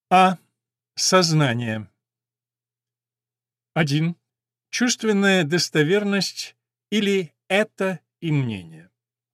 А. Сознание. 1. Чувственная достоверность или это и мнение.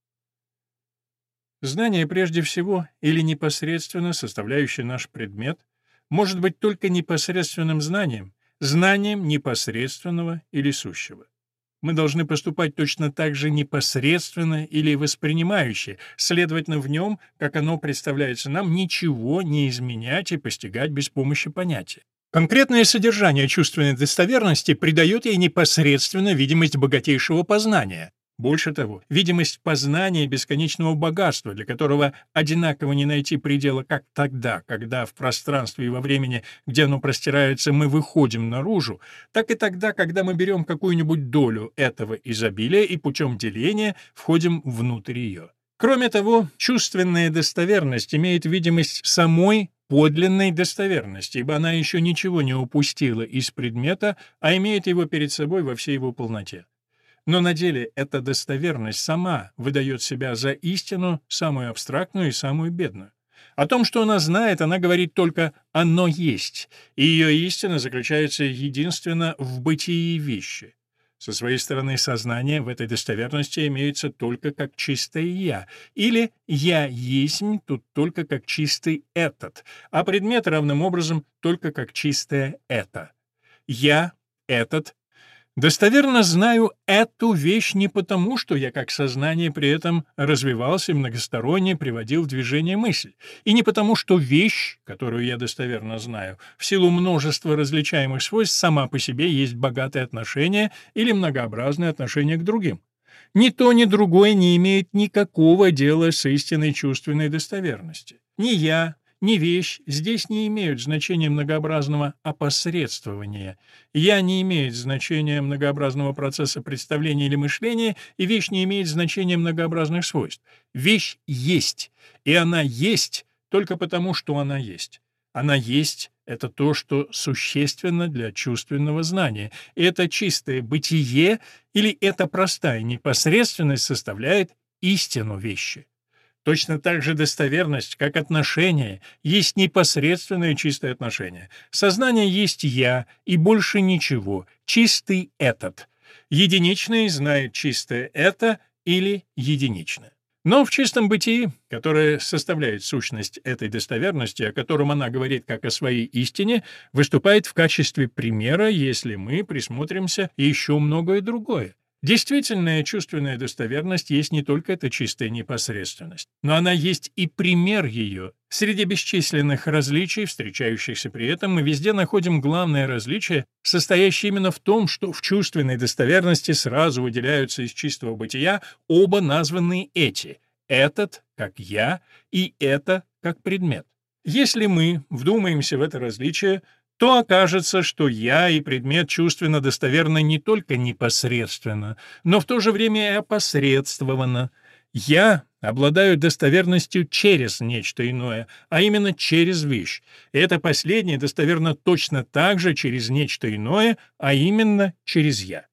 Знание прежде всего или непосредственно составляющее наш предмет может быть только непосредственным знанием, знанием непосредственного или сущего. Мы должны поступать точно так же непосредственно или воспринимающе, следовательно, в нем, как оно представляется нам, ничего не изменять и постигать без помощи понятия. Конкретное содержание чувственной достоверности придает ей непосредственно видимость богатейшего познания. Больше того, видимость познания бесконечного богатства, для которого одинаково не найти предела как тогда, когда в пространстве и во времени, где оно простирается, мы выходим наружу, так и тогда, когда мы берем какую-нибудь долю этого изобилия и путем деления входим внутрь ее. Кроме того, чувственная достоверность имеет видимость самой подлинной достоверности, ибо она еще ничего не упустила из предмета, а имеет его перед собой во всей его полноте. Но на деле эта достоверность сама выдает себя за истину, самую абстрактную и самую бедную. О том, что она знает, она говорит только «оно есть», и ее истина заключается единственно в бытии вещи. Со своей стороны, сознание в этой достоверности имеется только как чистое «я», или «я есмь» тут только как чистый «этот», а предмет равным образом только как чистое «это». «Я», «этот», достоверно знаю эту вещь не потому, что я как сознание при этом развивался и многосторонне приводил в движение мысль, и не потому, что вещь, которую я достоверно знаю, в силу множества различаемых свойств сама по себе есть богатое отношение или многообразное отношение к другим. Ни то, ни другое не имеет никакого дела с истинной чувственной достоверности. Ни я, ни вещь здесь не имеют значения многообразного опосредствования. «Я» не имеет значения многообразного процесса представления или мышления, и вещь не имеет значения многообразных свойств. Вещь есть, и она есть только потому, что она есть. Она есть — это то, что существенно для чувственного знания, и это чистое бытие или эта простая непосредственность составляет истину вещи. Точно так же достоверность, как отношение, есть непосредственное чистое отношение. Сознание есть «я» и больше ничего, чистый «этот». Единичный знает чистое «это» или единичное. Но в чистом бытии, которое составляет сущность этой достоверности, о котором она говорит как о своей истине, выступает в качестве примера, если мы присмотримся, еще многое другое. Действительная чувственная достоверность есть не только эта чистая непосредственность, но она есть и пример ее. Среди бесчисленных различий, встречающихся при этом, мы везде находим главное различие, состоящее именно в том, что в чувственной достоверности сразу выделяются из чистого бытия оба названные эти — этот, как «я», и это, как предмет. Если мы вдумаемся в это различие, то окажется, что «я» и предмет чувственно достоверны не только непосредственно, но в то же время и опосредствованно. «Я» обладаю достоверностью через нечто иное, а именно через вещь, и это последнее достоверно точно так же через нечто иное, а именно через «я».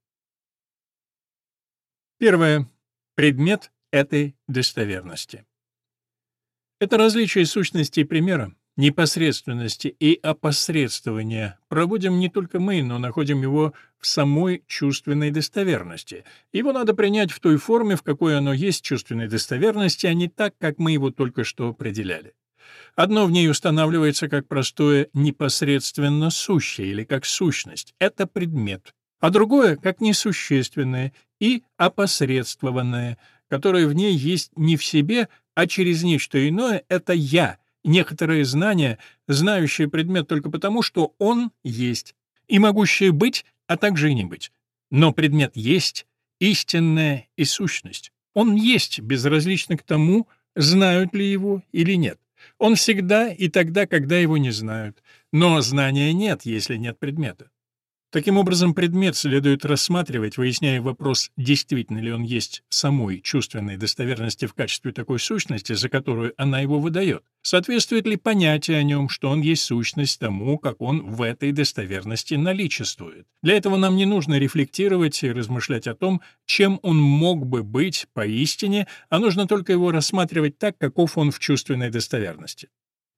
Первое. Предмет этой достоверности. Это различие сущности и примера, непосредственности и опосредствования проводим не только мы, но находим его в самой чувственной достоверности. Его надо принять в той форме, в какой оно есть чувственной достоверности, а не так, как мы его только что определяли. Одно в ней устанавливается как простое непосредственно сущее или как сущность — это предмет, а другое — как несущественное и опосредствованное, которое в ней есть не в себе, а через нечто иное — это «я», некоторое знание, знающее предмет только потому, что он есть, и могущее быть, а также и не быть. Но предмет есть, истинная и сущность. Он есть, безразлично к тому, знают ли его или нет. Он всегда и тогда, когда его не знают. Но знания нет, если нет предмета. Таким образом, предмет следует рассматривать, выясняя вопрос, действительно ли он есть в самой чувственной достоверности в качестве такой сущности, за которую она его выдает. Соответствует ли понятие о нем, что он есть сущность тому, как он в этой достоверности наличествует. Для этого нам не нужно рефлектировать и размышлять о том, чем он мог бы быть поистине, а нужно только его рассматривать так, каков он в чувственной достоверности.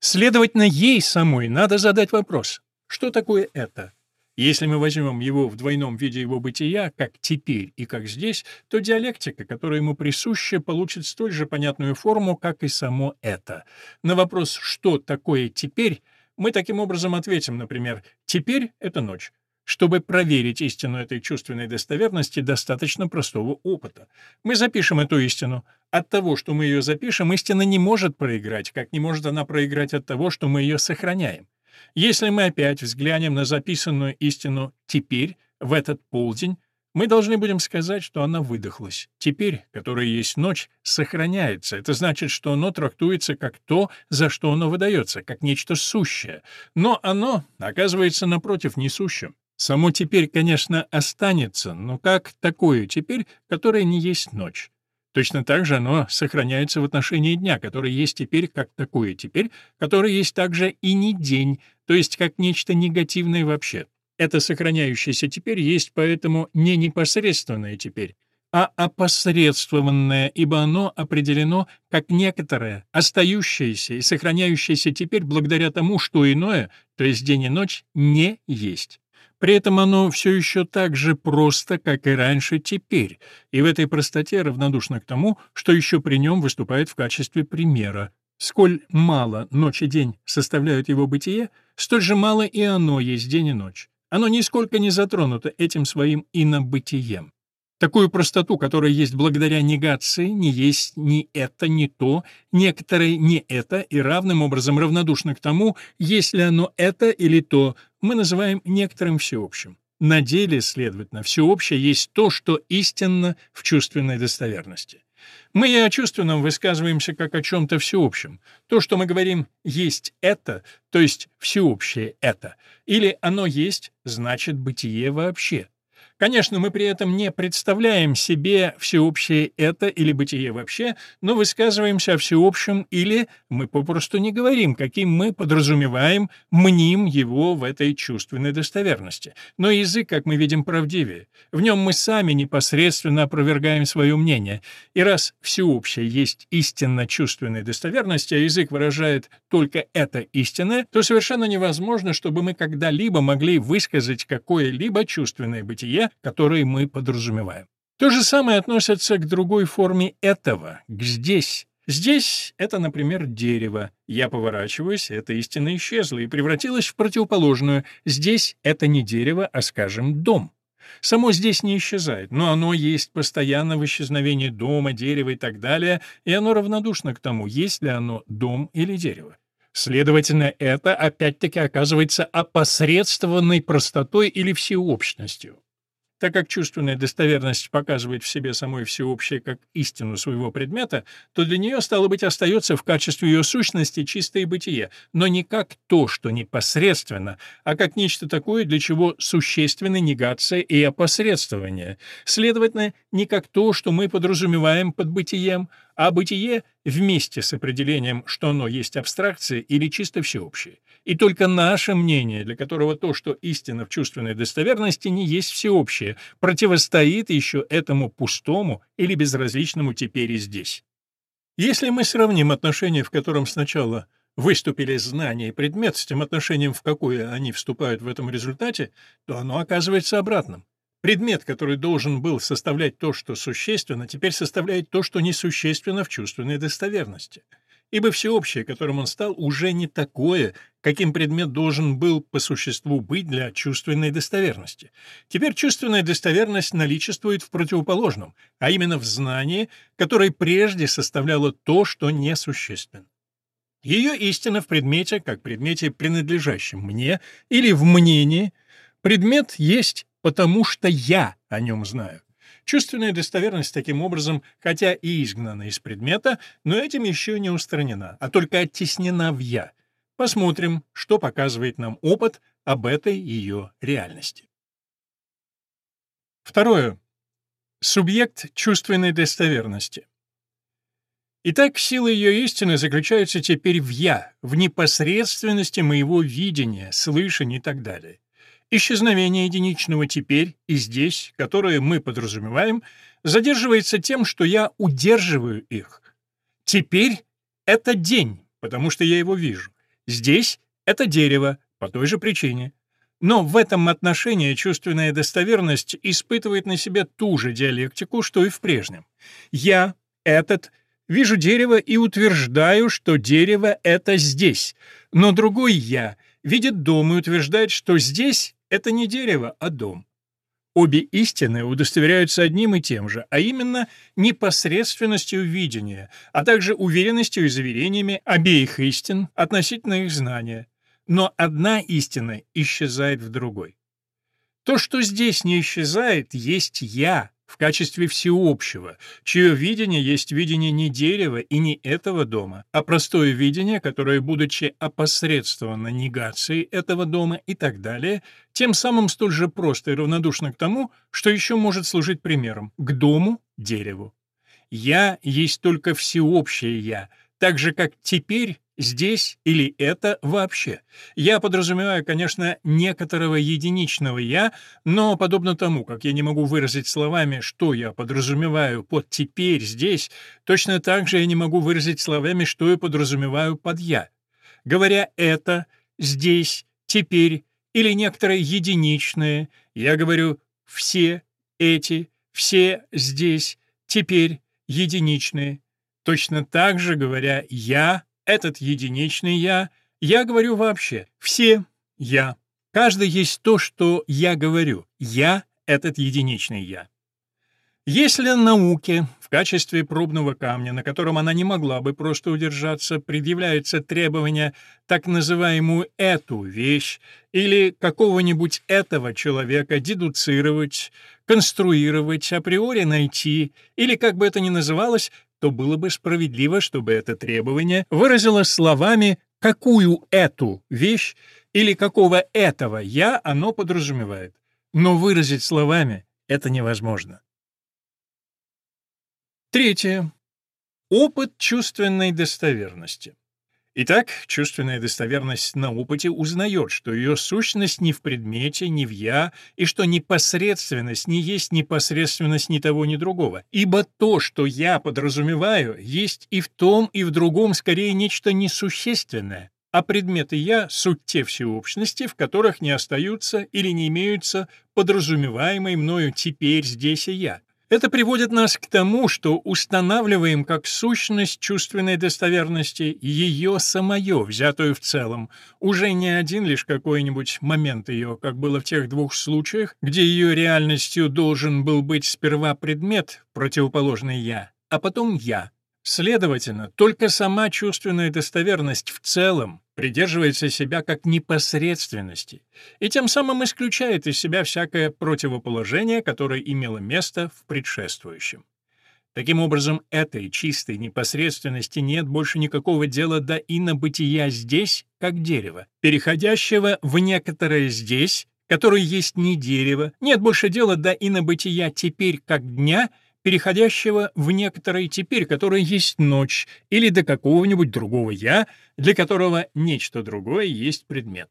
Следовательно, ей самой надо задать вопрос, что такое это? Если мы возьмем его в двойном виде его бытия, как теперь и как здесь, то диалектика, которая ему присуща, получит столь же понятную форму, как и само это. На вопрос «что такое теперь?» мы таким образом ответим, например, «теперь — это ночь». Чтобы проверить истину этой чувственной достоверности, достаточно простого опыта. Мы запишем эту истину. От того, что мы ее запишем, истина не может проиграть, как не может она проиграть от того, что мы ее сохраняем. Если мы опять взглянем на записанную истину «теперь», в этот полдень, мы должны будем сказать, что она выдохлась. Теперь, которая есть ночь, сохраняется. Это значит, что оно трактуется как то, за что оно выдается, как нечто сущее. Но оно оказывается, напротив, несущим. Само теперь, конечно, останется, но как такое теперь, которое не есть ночь. Точно так же оно сохраняется в отношении дня, который есть теперь, как такое теперь, который есть также и не день, то есть как нечто негативное вообще. Это сохраняющееся теперь есть поэтому не непосредственное теперь, а опосредствованное, ибо оно определено как некоторое, остающееся и сохраняющееся теперь благодаря тому, что иное, то есть день и ночь, не есть. При этом оно все еще так же просто, как и раньше теперь, и в этой простоте равнодушно к тому, что еще при нем выступает в качестве примера. Сколь мало ночь и день составляют его бытие, столь же мало и оно есть день и ночь. Оно нисколько не затронуто этим своим инобытием. Такую простоту, которая есть благодаря негации, не есть ни это, ни то, некоторое не это, и равным образом равнодушно к тому, есть ли оно это или то, мы называем некоторым всеобщим. На деле, следовательно, всеобщее есть то, что истинно в чувственной достоверности. Мы и о чувственном высказываемся как о чем-то всеобщем. То, что мы говорим «есть это», то есть всеобщее это, или «оно есть», значит бытие вообще. Конечно, мы при этом не представляем себе всеобщее это или бытие вообще, но высказываемся о всеобщем или мы попросту не говорим, каким мы подразумеваем, мним его в этой чувственной достоверности. Но язык, как мы видим, правдивее. В нем мы сами непосредственно опровергаем свое мнение. И раз всеобщее есть истинно чувственной достоверности, а язык выражает только это истинное, то совершенно невозможно, чтобы мы когда-либо могли высказать какое-либо чувственное бытие, которые мы подразумеваем. То же самое относится к другой форме этого, к «здесь». Здесь — это, например, дерево. Я поворачиваюсь, эта истина исчезла и превратилась в противоположную. Здесь — это не дерево, а, скажем, дом. Само здесь не исчезает, но оно есть постоянно в исчезновении дома, дерева и так далее, и оно равнодушно к тому, есть ли оно дом или дерево. Следовательно, это опять-таки оказывается опосредствованной простотой или всеобщностью. Так как чувственная достоверность показывает в себе самой всеобщее как истину своего предмета, то для нее, стало быть, остается в качестве ее сущности чистое бытие, но не как то, что непосредственно, а как нечто такое, для чего существенны негация и опосредствование. Следовательно, не как то, что мы подразумеваем под бытием, а бытие вместе с определением, что оно есть абстракция или чисто всеобщее. И только наше мнение, для которого то, что истина в чувственной достоверности, не есть всеобщее, противостоит еще этому пустому или безразличному теперь и здесь. Если мы сравним отношение, в котором сначала выступили знание и предмет, с тем отношением, в какое они вступают в этом результате, то оно оказывается обратным. Предмет, который должен был составлять то, что существенно, теперь составляет то, что несущественно в чувственной достоверности. Ибо всеобщее, которым он стал, уже не такое, каким предмет должен был по существу быть для чувственной достоверности. Теперь чувственная достоверность наличествует в противоположном, а именно в знании, которое прежде составляло то, что несущественно. Ее истина в предмете, как предмете, принадлежащем мне, или в мнении, предмет есть потому, что я о нем знаю. Чувственная достоверность, таким образом, хотя и изгнана из предмета, но этим еще не устранена, а только оттеснена в «я». Посмотрим, что показывает нам опыт об этой ее реальности. Второе. Субъект чувственной достоверности. Итак, сила ее истины заключается теперь в «я», в непосредственности моего видения, слышания и так далее. Исчезновение единичного теперь и здесь, которое мы подразумеваем, задерживается тем, что я удерживаю их. Теперь — это день, потому что я его вижу. Здесь — это дерево, по той же причине. Но в этом отношении чувственная достоверность испытывает на себе ту же диалектику, что и в прежнем. Я, этот, вижу дерево и утверждаю, что дерево — это здесь, но другой я видит дом и утверждает, что здесь — это не дерево, а дом. Обе истины удостоверяются одним и тем же, а именно непосредственностью видения, а также уверенностью и заверениями обеих истин относительно их знания. Но одна истина исчезает в другой. То, что здесь не исчезает, есть «я» в качестве всеобщего, чье видение есть видение не дерева и не этого дома, а простое видение, которое, будучи опосредствовано негацией этого дома и так далее, тем самым столь же просто и равнодушно к тому, что еще может служить примером, к дому, дереву. «Я» есть только всеобщее «я», так же, как «теперь», «здесь» или «это» вообще. Я подразумеваю, конечно, некоторого единичного «я», но, подобно тому, как я не могу выразить словами, что я подразумеваю под «теперь», «здесь», точно так же я не могу выразить словами, что я подразумеваю под «я». Говоря «это», «здесь», «теперь» или некоторое единичное, я говорю «все», «эти», «все», «здесь», «теперь», единичные. Точно так же, говоря «я», этот единичный я говорю вообще «все», «я». Каждый есть то, что я говорю. Я — этот единичный я. Если науке в качестве пробного камня, на котором она не могла бы просто удержаться, предъявляется требование так называемую «эту вещь» или какого-нибудь этого человека дедуцировать, конструировать, априори найти, или как бы это ни называлось, то было бы справедливо, чтобы это требование выразило словами, какую эту вещь или какого этого «я» оно подразумевает. Но выразить словами это невозможно. Третье. Опыт чувственной достоверности. Итак, чувственная достоверность на опыте узнает, что ее сущность не в предмете, не в «я», и что непосредственность не есть непосредственность ни того, ни другого. Ибо то, что я подразумеваю, есть и в том, и в другом скорее нечто несущественное, а предметы «я» — суть те всеобщности, в которых не остаются или не имеются подразумеваемые мною теперь, здесь и «я». Это приводит нас к тому, что устанавливаем как сущность чувственной достоверности ее самое, взятую в целом, уже не один лишь какой-нибудь момент ее, как было в тех двух случаях, где ее реальностью должен был быть сперва предмет, противоположный «я», а потом «я». Следовательно, только сама чувственная достоверность в целом придерживается себя как непосредственности и тем самым исключает из себя всякое противоположение, которое имело место в предшествующем. Таким образом, этой чистой непосредственности нет больше никакого дела до инобытия здесь, как дерева, переходящего в некоторое здесь, которое есть не дерево, нет больше дела до инобытия теперь, как дня, переходящего в некоторое теперь, которое есть ночь, или до какого-нибудь другого «я», для которого нечто другое есть предмет.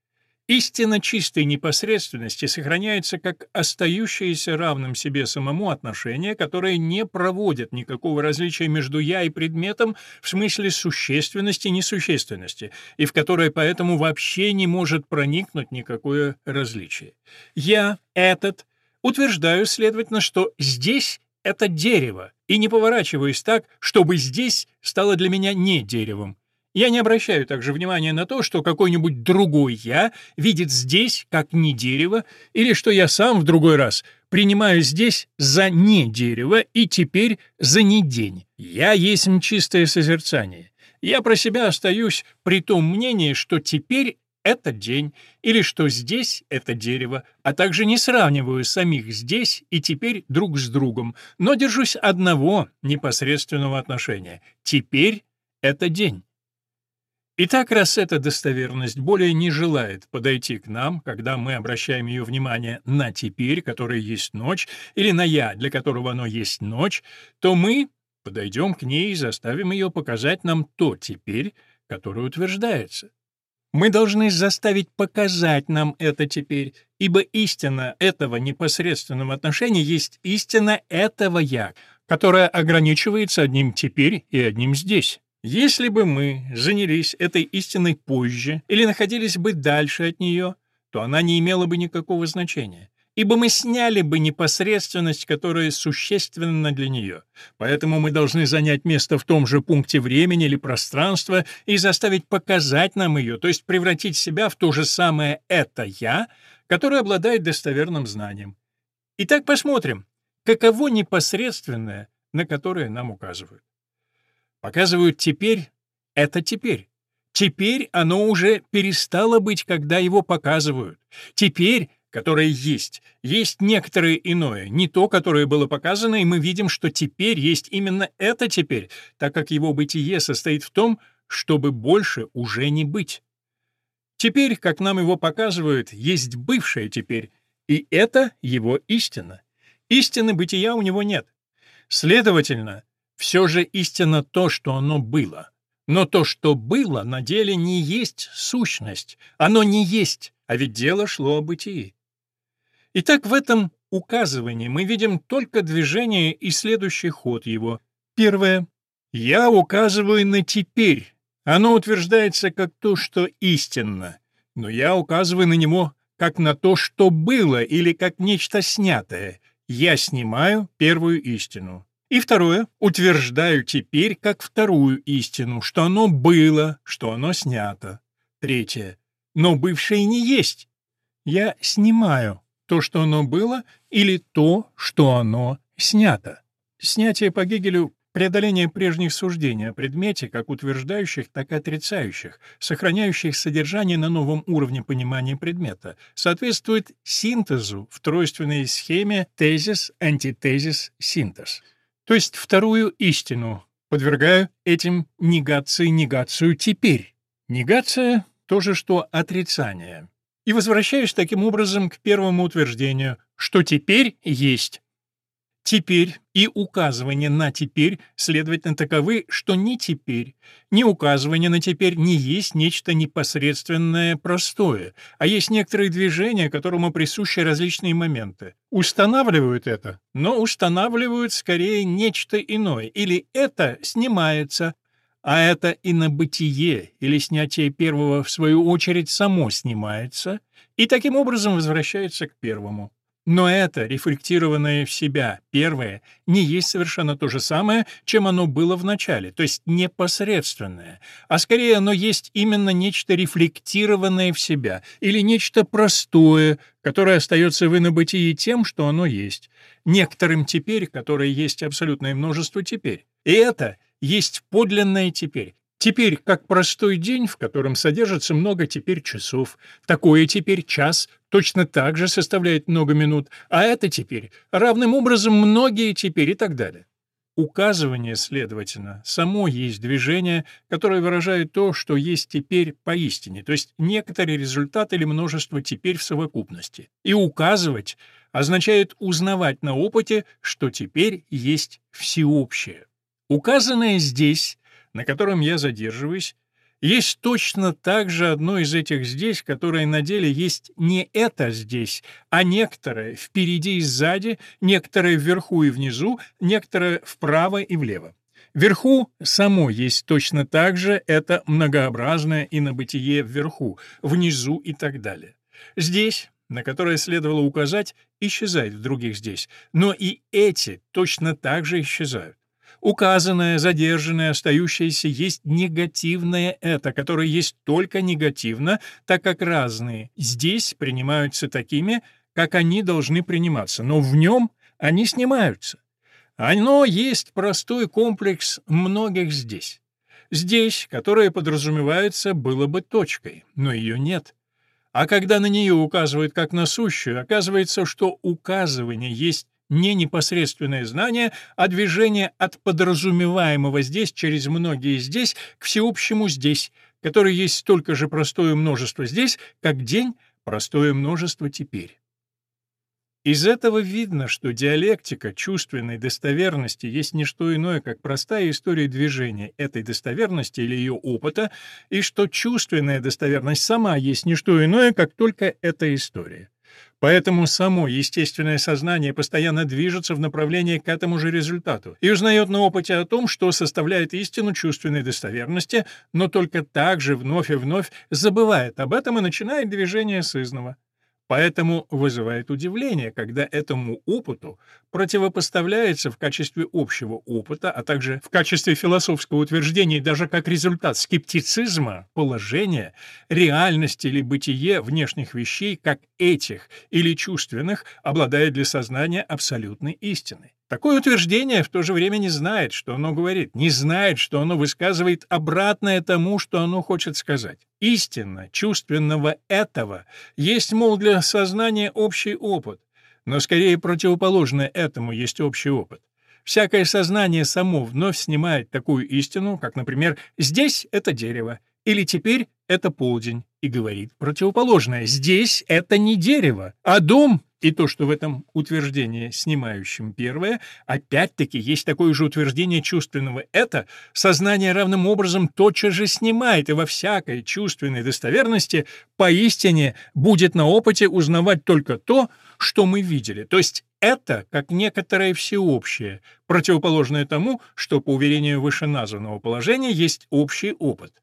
Истина чистой непосредственности сохраняется как остающееся равным себе самому отношение, которое не проводит никакого различия между «я» и предметом в смысле существенности и несущественности, и в которое поэтому вообще не может проникнуть никакое различие. Я, этот, утверждаю, следовательно, что здесь — это дерево, и не поворачиваюсь так, чтобы здесь стало для меня не деревом. Я не обращаю также внимания на то, что какой-нибудь другой «я» видит здесь как не дерево, или что я сам в другой раз принимаю здесь за не дерево и теперь за не день. Я есть чистое созерцание. Я про себя остаюсь при том мнении, что теперь это день, или что здесь это дерево, а также не сравниваю самих здесь и теперь друг с другом, но держусь одного непосредственного отношения. Теперь это день. Итак, раз эта достоверность более не желает подойти к нам, когда мы обращаем ее внимание на «теперь», которое есть ночь, или на «я», для которого оно есть ночь, то мы подойдем к ней и заставим ее показать нам то «теперь», которое утверждается. Мы должны заставить показать нам это теперь, ибо истина этого непосредственного отношения есть истина этого «я», которая ограничивается одним «теперь» и одним «здесь». Если бы мы занялись этой истиной позже или находились бы дальше от нее, то она не имела бы никакого значения, ибо мы сняли бы непосредственность, которая существенна для нее. Поэтому мы должны занять место в том же пункте времени или пространства и заставить показать нам ее, то есть превратить себя в то же самое «это я», которое обладает достоверным знанием. Итак, посмотрим, каково непосредственное, на которое нам указывают. Показывают теперь — это теперь. Теперь оно уже перестало быть, когда его показывают. Теперь, которое есть, есть некоторое иное, не то, которое было показано, и мы видим, что теперь есть именно это теперь, так как его бытие состоит в том, чтобы больше уже не быть. Теперь, как нам его показывают, есть бывшее теперь, и это его истина. Истины бытия у него нет. Следовательно, все же истинно то, что оно было. Но то, что было, на деле не есть сущность. Оно не есть, а ведь дело шло о бытии. Итак, в этом указывании мы видим только движение и следующий ход его. Первое. Я указываю на теперь. Оно утверждается как то, что истинно. Но я указываю на него как на то, что было, или как нечто снятое. Я снимаю первую истину. И второе, утверждаю теперь как вторую истину, что оно было, что оно снято. Третье, но бывшее не есть. Я снимаю то, что оно было, или то, что оно снято. Снятие по Гегелю — преодоление прежних суждений о предмете, как утверждающих, так и отрицающих, сохраняющих содержание на новом уровне понимания предмета, соответствует синтезу в тройственной схеме тезис, антитезис, синтез. То есть вторую истину подвергаю этим негацию теперь. Негация — то же, что отрицание. И возвращаюсь таким образом к первому утверждению, что теперь есть. Теперь и указывание на теперь, следовательно, таковы, что ни теперь, ни указывание на теперь не есть нечто непосредственное простое, а есть некоторые движения, которому присущи различные моменты. Устанавливают это, но устанавливают скорее нечто иное, или это снимается, а это инобытие или снятие первого, в свою очередь, само снимается, и таким образом возвращается к первому. Но это, рефлектированное в себя, первое, не есть совершенно то же самое, чем оно было в начале, то есть непосредственное, а скорее оно есть именно нечто рефлектированное в себя, или нечто простое, которое остается в инобытии тем, что оно есть, некоторым теперь, которое есть абсолютное множество теперь. И это есть подлинное теперь. Теперь, как простой день, в котором содержится много теперь часов, такое теперь час точно так же составляет много минут, а это теперь равным образом многие теперь и так далее. Указывание, следовательно, само есть движение, которое выражает то, что есть теперь поистине, то есть некоторый результат или множество теперь в совокупности. И указывать означает узнавать на опыте, что теперь есть всеобщее. Указанное здесь, на котором я задерживаюсь, есть точно так же одно из этих здесь, которое на деле есть не это здесь, а некоторое впереди и сзади, некоторое вверху и внизу, некоторое вправо и влево. Вверху само есть точно так же это многообразное инобытие вверху, внизу и так далее. Здесь, на которое следовало указать, исчезает в других здесь, но и эти точно так же исчезают. Указанное, задержанное, остающееся есть негативное это, которое есть только негативно, так как разные здесь принимаются такими, как они должны приниматься, но в нем они снимаются. Оно есть простой комплекс многих здесь. Здесь, которое подразумевается, было бы точкой, но ее нет. А когда на нее указывают как на сущую, оказывается, что указывание есть не непосредственное знание, а движение от подразумеваемого здесь через многие здесь к всеобщему здесь, которое есть столько же простое множество здесь, как день — простое множество теперь. Из этого видно, что диалектика чувственной достоверности есть не что иное, как простая история движения этой достоверности или ее опыта, и что чувственная достоверность сама есть не что иное, как только эта история. Поэтому само естественное сознание постоянно движется в направлении к этому же результату и узнает на опыте о том, что составляет истину чувственной достоверности, но только так же вновь и вновь забывает об этом и начинает движение сызнова. Поэтому вызывает удивление, когда этому опыту противопоставляется в качестве общего опыта, а также в качестве философского утверждения и даже как результат скептицизма положение, реальность или бытие внешних вещей, как этих или чувственных, обладает для сознания абсолютной истиной. Такое утверждение в то же время не знает, что оно говорит, не знает, что оно высказывает обратное тому, что оно хочет сказать. Истина чувственного этого есть, мол, для сознания общий опыт, но скорее противоположное этому есть общий опыт. Всякое сознание само вновь снимает такую истину, как, например, «здесь это дерево» или «теперь это полдень», и говорит противоположное «здесь это не дерево, а дом». И то, что в этом утверждении, снимающем первое, опять-таки есть такое же утверждение чувственного «это», сознание равным образом тотчас же снимает, и во всякой чувственной достоверности поистине будет на опыте узнавать только то, что мы видели, то есть это как некоторое всеобщее, противоположное тому, что, по уверению вышеназванного положения, есть общий опыт.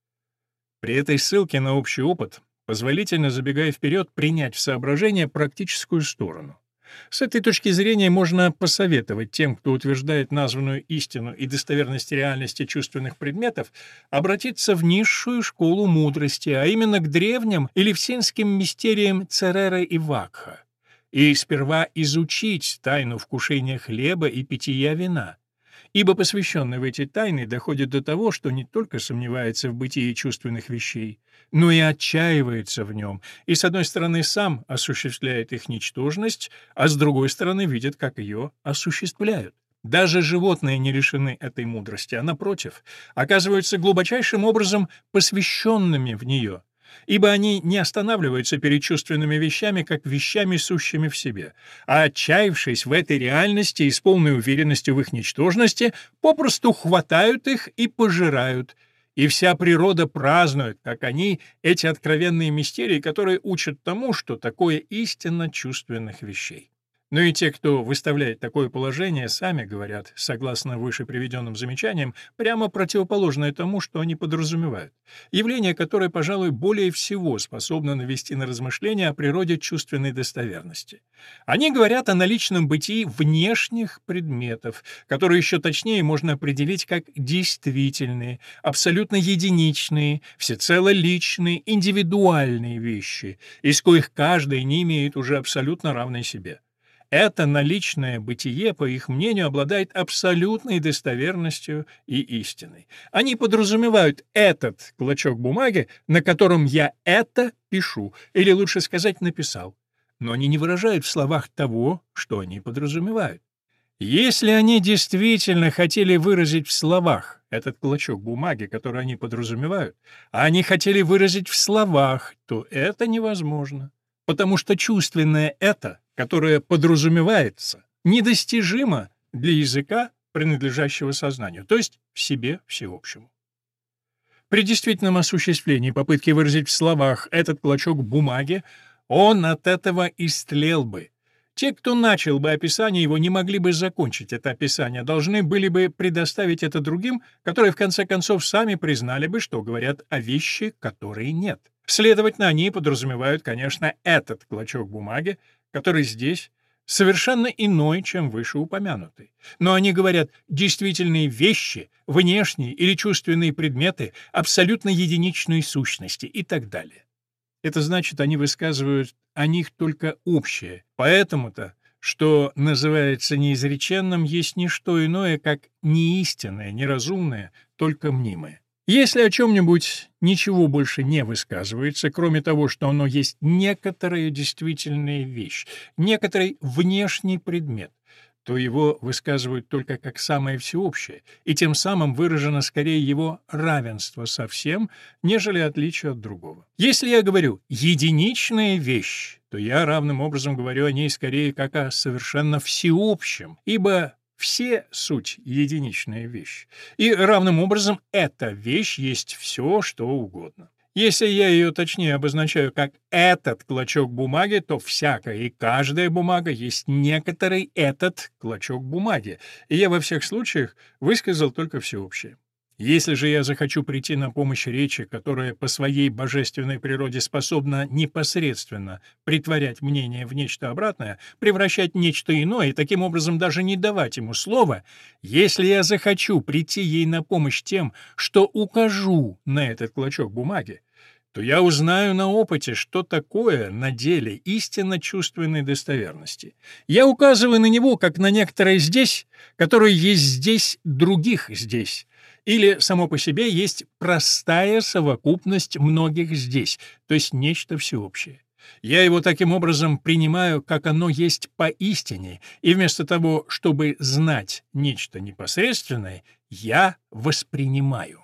При этой ссылке на общий опыт позволительно, забегая вперед, принять в соображение практическую сторону. С этой точки зрения можно посоветовать тем, кто утверждает названную истину и достоверность реальности чувственных предметов, обратиться в низшую школу мудрости, а именно к древним элевсинским мистериям Церера и Вакха, и сперва изучить тайну вкушения хлеба и питья вина. Ибо посвященный в эти тайны доходит до того, что не только сомневается в бытии чувственных вещей, но и отчаивается в нем, и с одной стороны сам осуществляет их ничтожность, а с другой стороны видит, как ее осуществляют. Даже животные не лишены этой мудрости, а напротив, оказываются глубочайшим образом посвященными в нее, ибо они не останавливаются перед чувственными вещами, как вещами, сущими в себе, а, отчаявшись в этой реальности и с полной уверенностью в их ничтожности, попросту хватают их и пожирают, и вся природа празднует, как они, эти откровенные мистерии, которые учат тому, что такое истина чувственных вещей. Но и те, кто выставляет такое положение, сами говорят, согласно выше приведенным замечаниям, прямо противоположное тому, что они подразумевают. Явление, которое, пожалуй, более всего способно навести на размышления о природе чувственной достоверности. Они говорят о наличном бытии внешних предметов, которые еще точнее можно определить как действительные, абсолютно единичные, всецело личные, индивидуальные вещи, из коих каждый не имеет уже абсолютно равной себе. Это наличное бытие, по их мнению, обладает абсолютной достоверностью и истиной. Они подразумевают этот клочок бумаги, на котором я это пишу, или лучше сказать, написал. Но они не выражают в словах того, что они подразумевают. Если они действительно хотели выразить в словах этот клочок бумаги, который они подразумевают, а они хотели выразить в словах, то это невозможно, потому что чувственное «это», которое подразумевается, недостижимо для языка, принадлежащего сознанию, то есть в себе всеобщему. При действительном осуществлении попытки выразить в словах этот клочок бумаги, он от этого истлел бы. Те, кто начал бы описание его, не могли бы закончить это описание, должны были бы предоставить это другим, которые в конце концов сами признали бы, что говорят о вещи, которой нет. Следовательно, они подразумевают, конечно, этот клочок бумаги, который здесь совершенно иной, чем вышеупомянутый. Но они говорят действительные вещи, внешние или чувственные предметы, абсолютно единичные сущности и так далее. Это значит, они высказывают о них только общее. Поэтому-то, что называется неизреченным, есть не что иное, как неистинное, неразумное, только мнимое. Если о чем-нибудь ничего больше не высказывается, кроме того, что оно есть некоторая действительная вещь, некоторый внешний предмет, то его высказывают только как самое всеобщее, и тем самым выражено скорее его равенство со всем, нежели отличие от другого. Если я говорю «единичная вещь», то я равным образом говорю о ней скорее как о совершенно всеобщем, ибо все суть единичная вещь, и равным образом эта вещь есть все, что угодно. Если я ее точнее обозначаю как «этот клочок бумаги», то всякая и каждая бумага есть некоторый этот клочок бумаги, и я во всех случаях высказал только всеобщее. Если же я захочу прийти на помощь речи, которая по своей божественной природе способна непосредственно притворять мнение в нечто обратное, превращать в нечто иное и таким образом даже не давать ему слова, если я захочу прийти ей на помощь тем, что укажу на этот клочок бумаги, то я узнаю на опыте, что такое на деле истина чувственной достоверности. Я указываю на него, как на некоторое «здесь», которое есть здесь других «здесь», или само по себе есть простая совокупность многих «здесь», то есть нечто всеобщее. Я его таким образом принимаю, как оно есть поистине, и вместо того, чтобы знать нечто непосредственное, я воспринимаю.